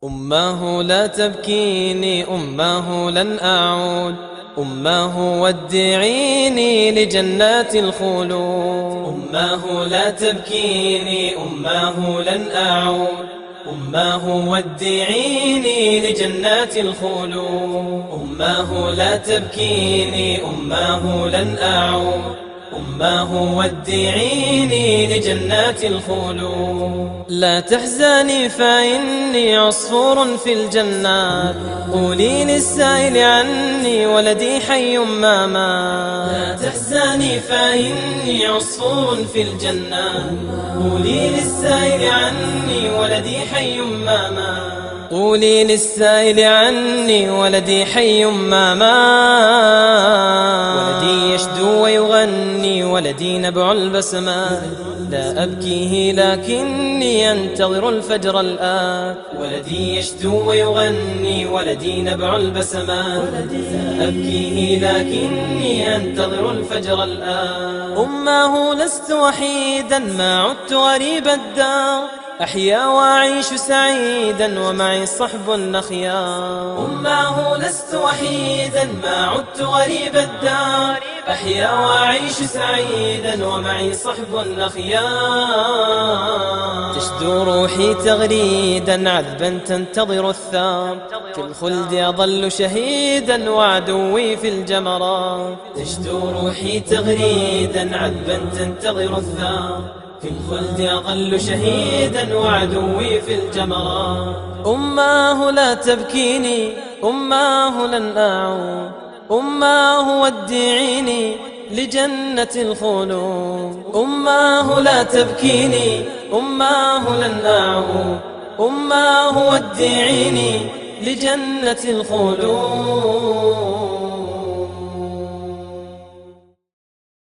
أماه لا تبكيني، أماه لن أعود، أماه ودعيني لجنات الخلود. أماه لا تبكيني، أماه لن أعود، أماه ودعيني لجنات الخلود. أماه لا تبكيني، أماه لن أعود، أماه ودعيني لجنات الخلود. لا تحزني فإني عصفور في الجنات، قولي للسائل عني ولدي حي ما مات. لا تحزني فإني عصفور في الجنات، قولي للسائل عني ولدي حي ما مات. قولي للسائل عني ولدي حي ما مات. ولدي يشدو ويغني، ولدي نبع البسمات، لا أبكيه لكني أنتظر الفجر الآن. ولدي يشدو ويغني، ولدي نبع البسمات، لا أبكيه لكني أنتظر الفجر الآن. أماه لست وحيدا، ما عدت غريب الدار، أحيا وأعيش سعيدا ومعي صحب أخيار. أماه لست وحيدا، ما عدت غريب الدار، أحيا وأعيش سعيدا ومعي صحب أخيار. تشدو روحي تغريدا، عذبا تنتظر الثار، في الخلد أظل شهيدا وعدوي في الجمرات. تشدو روحي تغريدا، عذبا تنتظر الثار، في الخلد أظل شهيدا وعدوي في الجمرات. أماه لا تبكيني، أماه لن أعود، أماه ودعيني لجنة الخلود. أماه لا تبكيني، أماه لن أعود، أماه ودعيني لجنة الخلود.